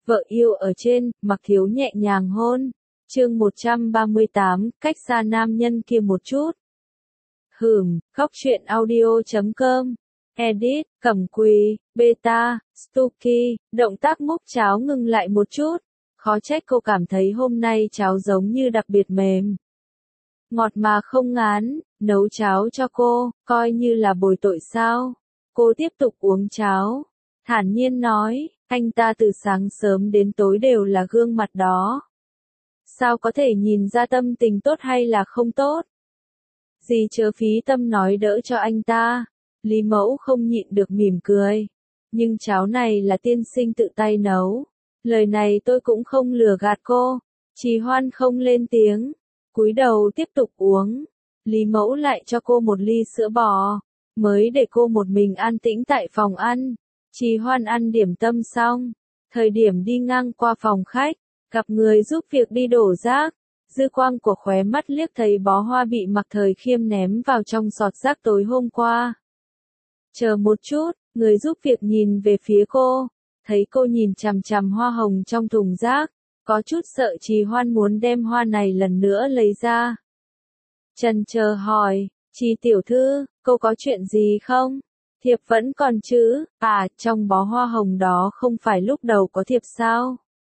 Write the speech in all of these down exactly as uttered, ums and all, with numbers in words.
Vợ yêu ở trên, Mặc Thiếu nhẹ nhàng hôn. Chương một trăm ba mươi tám, cách xa nam nhân kia một chút. Hửm, khóc chuyện audio chấm com. Edit, Cẩm Quỳ, Beta, Stuky, động tác múc cháo ngừng lại một chút. Khó trách cô cảm thấy hôm nay cháo giống như đặc biệt mềm. Ngọt mà không ngán, nấu cháo cho cô, coi như là bồi tội sao. Cô tiếp tục uống cháo. Thản nhiên nói, anh ta từ sáng sớm đến tối đều là gương mặt đó. Sao có thể nhìn ra tâm tình tốt hay là không tốt? Dì chớ phí tâm nói đỡ cho anh ta. Lý Mẫu không nhịn được mỉm cười. Nhưng cháo này là tiên sinh tự tay nấu. Lời này tôi cũng không lừa gạt cô. Trì Hoan không lên tiếng. Cúi đầu tiếp tục uống. Lý Mẫu lại cho cô một ly sữa bò. Mới để cô một mình an tĩnh tại phòng ăn. Trì Hoan ăn điểm tâm xong. Thời điểm đi ngang qua phòng khách. Gặp người giúp việc đi đổ rác. Dư quang của khóe mắt liếc thấy bó hoa bị Mặc Thời Khiêm ném vào trong sọt rác tối hôm qua. Chờ một chút, người giúp việc nhìn về phía cô. Thấy cô nhìn chằm chằm hoa hồng trong thùng rác. Có chút sợ Trì Hoan muốn đem hoa này lần nữa lấy ra. Chần chờ hỏi, Trì tiểu thư, cô có chuyện gì không? Thiệp vẫn còn chứ, à, trong bó hoa hồng đó không phải lúc đầu có thiệp sao?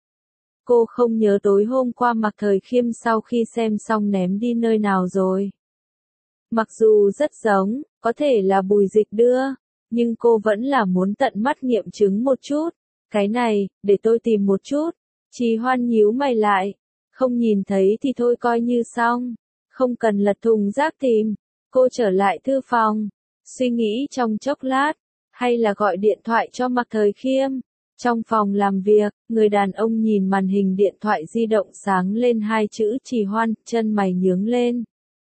Cô không nhớ tối hôm qua Mặc Thời Khiêm sau khi xem xong ném đi nơi nào rồi. Mặc dù rất giống, có thể là Bùi Dịch đưa, nhưng cô vẫn là muốn tận mắt nghiệm chứng một chút. Cái này, để tôi tìm một chút. Trì Hoan nhíu mày lại. Không nhìn thấy thì thôi coi như xong. Không cần lật thùng rác tìm. Cô trở lại thư phòng. Suy nghĩ trong chốc lát. Hay là gọi điện thoại cho Mặc Thời Khiêm. Trong phòng làm việc, người đàn ông nhìn màn hình điện thoại di động sáng lên hai chữ Trì Hoan, chân mày nhướng lên.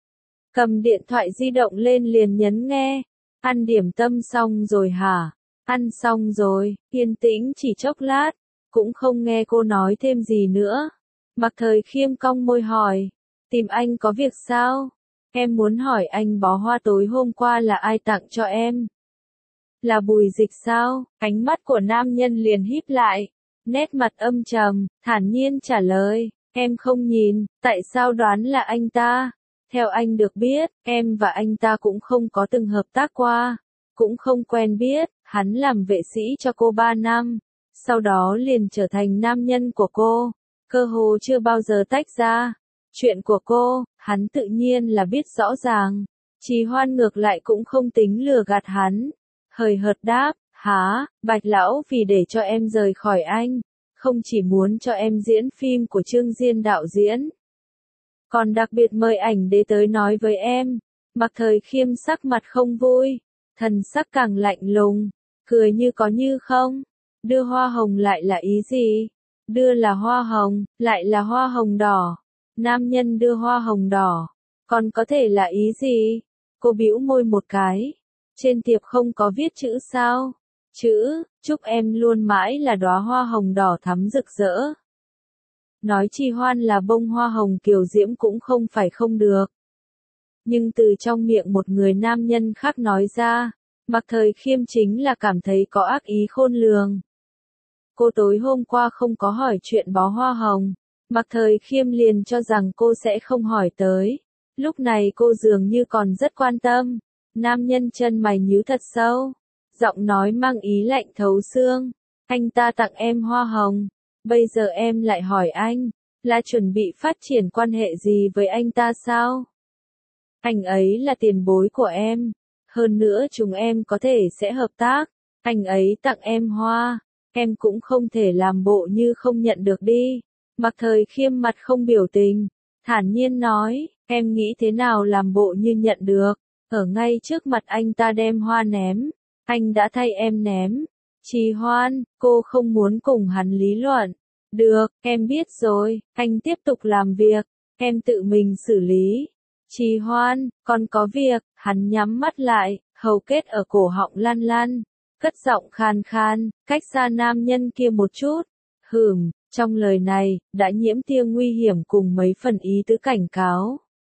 Cầm điện thoại di động lên liền nhấn nghe. Ăn điểm tâm xong rồi hả? Ăn xong rồi, yên tĩnh chỉ chốc lát. Cũng không nghe cô nói thêm gì nữa. Mặc Thời Khiêm cong môi hỏi. Tìm anh có việc sao? Em muốn hỏi anh bó hoa tối hôm qua là ai tặng cho em? Là Bùi Dịch sao? Ánh mắt của nam nhân liền híp lại. Nét mặt âm trầm, thản nhiên trả lời. Em không nhìn, tại sao đoán là anh ta? Theo anh được biết, em và anh ta cũng không có từng hợp tác qua. Cũng không quen biết, hắn làm vệ sĩ cho cô ba năm. Sau đó liền trở thành nam nhân của cô. Cơ hồ chưa bao giờ tách ra. Chuyện của cô, hắn tự nhiên là biết rõ ràng. Trì Hoan ngược lại cũng không tính lừa gạt hắn. Hời hợt đáp, hả, Bạch lão vì để cho em rời khỏi anh. Không chỉ muốn cho em diễn phim của Trương Diên đạo diễn. Còn đặc biệt mời ảnh đế tới nói với em. Mặc Thời Khiêm sắc mặt không vui. Thần sắc càng lạnh lùng. Cười như có như không. Đưa hoa hồng lại là ý gì? Đưa là hoa hồng, lại là hoa hồng đỏ. Nam nhân đưa hoa hồng đỏ. Còn có thể là ý gì? Cô bĩu môi một cái. Trên thiệp không có viết chữ sao? Chữ, chúc em luôn mãi là đóa hoa hồng đỏ thắm rực rỡ. Nói Trì Hoan là bông hoa hồng kiều diễm cũng không phải không được. Nhưng từ trong miệng một người nam nhân khác nói ra, Mặc Thời Khiêm chính là cảm thấy có ác ý khôn lường. Cô tối hôm qua không có hỏi chuyện bó hoa hồng. Mặc Thời Khiêm liền cho rằng cô sẽ không hỏi tới. Lúc này cô dường như còn rất quan tâm. Nam nhân chân mày nhíu thật sâu. Giọng nói mang ý lạnh thấu xương. Anh ta tặng em hoa hồng. Bây giờ em lại hỏi anh. Là chuẩn bị phát triển quan hệ gì với anh ta sao? Anh ấy là tiền bối của em. Hơn nữa chúng em có thể sẽ hợp tác. Anh ấy tặng em hoa. Em cũng không thể làm bộ như không nhận được đi. Mặc Thời Khiêm mặt không biểu tình. Thản nhiên nói, em nghĩ thế nào làm bộ như nhận được. Ở ngay trước mặt anh ta đem hoa ném. Anh đã thay em ném. Trì Hoan, cô không muốn cùng hắn lý luận. Được, em biết rồi, anh tiếp tục làm việc. Em tự mình xử lý. Trì Hoan, còn có việc, hắn nhắm mắt lại, hầu kết ở cổ họng lăn lăn. Cất giọng khan khan, cách xa nam nhân kia một chút. Hửm, trong lời này, đã nhiễm tia nguy hiểm cùng mấy phần ý tứ cảnh cáo.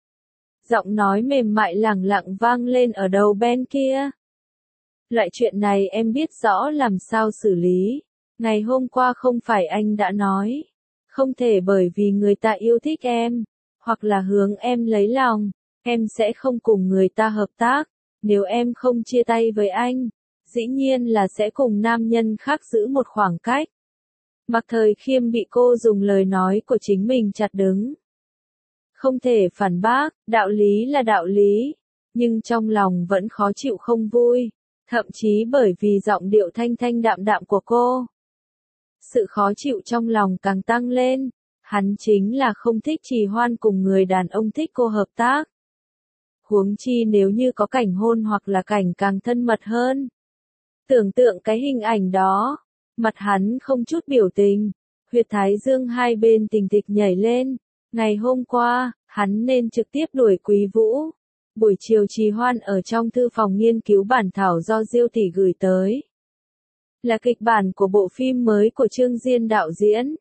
Giọng nói mềm mại lẳng lặng vang lên ở đầu bên kia. Loại chuyện này em biết rõ làm sao xử lý. Ngày hôm qua không phải anh đã nói, không thể bởi vì người ta yêu thích em, hoặc là hướng em lấy lòng, em sẽ không cùng người ta hợp tác. Nếu em không chia tay với anh, dĩ nhiên là sẽ cùng nam nhân khác giữ một khoảng cách. Mạc Thời Khiêm bị cô dùng lời nói của chính mình chặt đứng. Không thể phản bác, đạo lý là đạo lý, nhưng trong lòng vẫn khó chịu không vui, thậm chí bởi vì giọng điệu thanh thanh đạm đạm của cô. Sự khó chịu trong lòng càng tăng lên, hắn chính là không thích Trì Hoan cùng người đàn ông thích cô hợp tác. Huống chi nếu như có cảnh hôn hoặc là cảnh càng thân mật hơn. Tưởng tượng cái hình ảnh đó, mặt hắn không chút biểu tình, huyệt thái dương hai bên tình thịch nhảy lên. Ngày hôm qua, hắn nên trực tiếp đuổi Quý Vũ. Buổi chiều Trì Hoan ở trong thư phòng nghiên cứu bản thảo do Diêu tỷ gửi tới. Là kịch bản của bộ phim mới của Trương Diên đạo diễn.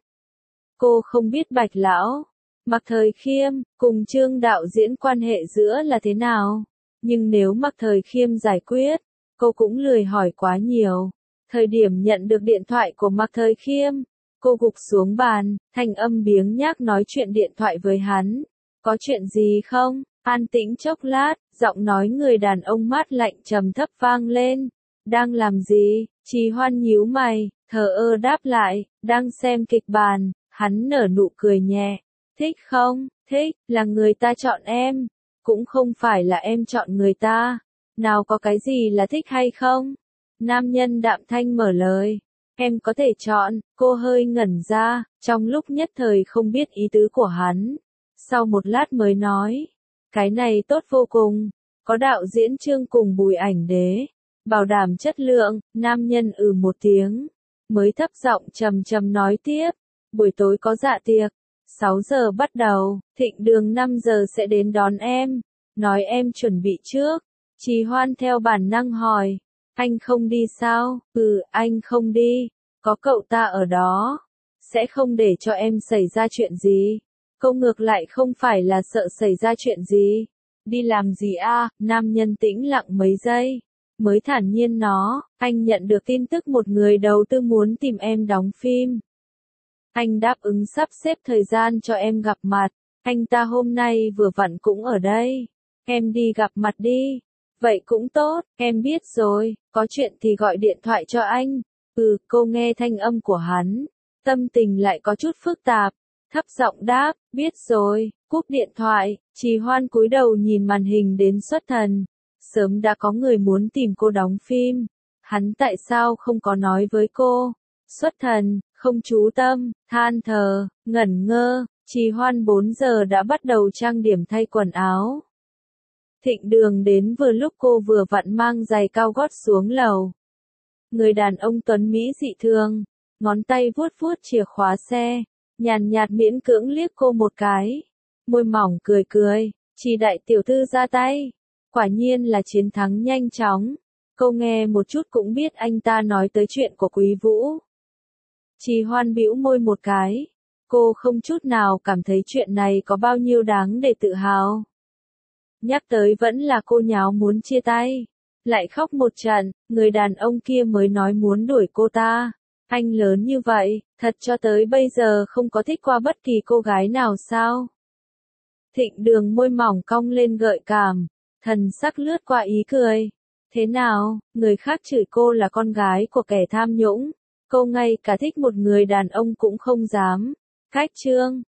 Cô không biết Bạch Lão, Mạc Thời Khiêm, cùng Trương đạo diễn quan hệ giữa là thế nào. Nhưng nếu Mạc Thời Khiêm giải quyết, cô cũng lười hỏi quá nhiều. Thời điểm nhận được điện thoại của Mạc Thời Khiêm, cô gục xuống bàn, thanh âm biếng nhác nói chuyện điện thoại với hắn. Có chuyện gì không? An tĩnh chốc lát, giọng nói người đàn ông mát lạnh trầm thấp vang lên. Đang làm gì? Trì Hoan nhíu mày, thờ ơ đáp lại, đang xem kịch bản. Hắn nở nụ cười nhẹ. Thích không? Thích, là người ta chọn em. Cũng không phải là em chọn người ta. Nào có cái gì là thích hay không? Nam nhân đạm thanh mở lời. Em có thể chọn. Cô hơi ngẩn ra, trong lúc nhất thời không biết ý tứ của hắn. Sau một lát mới nói. Cái này tốt vô cùng. Có đạo diễn Trương cùng Bùi Ảnh Đế. Bảo đảm chất lượng. Nam nhân ừ một tiếng. Mới thấp giọng trầm trầm nói tiếp. Buổi tối có dạ tiệc. sáu giờ bắt đầu. Thịnh Đường năm giờ sẽ đến đón em. Nói em chuẩn bị trước. Trì Hoan theo bản năng hỏi. Anh không đi sao? Ừ, anh không đi. Có cậu ta ở đó. Sẽ không để cho em xảy ra chuyện gì. Câu ngược lại không phải là sợ xảy ra chuyện gì. Đi làm gì a? Nam nhân tĩnh lặng mấy giây. Mới thản nhiên nó, anh nhận được tin tức một người đầu tư muốn tìm em đóng phim. Anh đáp ứng sắp xếp thời gian cho em gặp mặt. Anh ta hôm nay vừa vặn cũng ở đây. Em đi gặp mặt đi. Vậy cũng tốt, em biết rồi, có chuyện thì gọi điện thoại cho anh. Ừ, cô nghe thanh âm của hắn. Tâm tình lại có chút phức tạp. Thấp giọng đáp, biết rồi, cúp điện thoại. Trì Hoan cúi đầu nhìn màn hình đến xuất thần. Sớm đã có người muốn tìm cô đóng phim. Hắn tại sao không có nói với cô? Xuất thần, không chú tâm, than thờ, ngẩn ngơ. Trì Hoan bốn giờ đã bắt đầu trang điểm thay quần áo. Thịnh Đường đến vừa lúc cô vừa vặn mang giày cao gót xuống lầu. Người đàn ông tuấn Mỹ dị thường, ngón tay vuốt vuốt chìa khóa xe, nhàn nhạt miễn cưỡng liếc cô một cái. Môi mỏng cười cười, Trì đại tiểu thư ra tay. Quả nhiên là chiến thắng nhanh chóng. Cô nghe một chút cũng biết anh ta nói tới chuyện của Quý Vũ. Trì Hoan bĩu môi một cái. Cô không chút nào cảm thấy chuyện này có bao nhiêu đáng để tự hào. Nhắc tới vẫn là cô nháo muốn chia tay. Lại khóc một trận, người đàn ông kia mới nói muốn đuổi cô ta. Anh lớn như vậy, thật cho tới bây giờ không có thích qua bất kỳ cô gái nào sao? Thịnh Đường môi mỏng cong lên gợi cảm. Thần sắc lướt qua ý cười. Thế nào, người khác chửi cô là con gái của kẻ tham nhũng. Cô ngay cả thích một người đàn ông cũng không dám. Cách chương.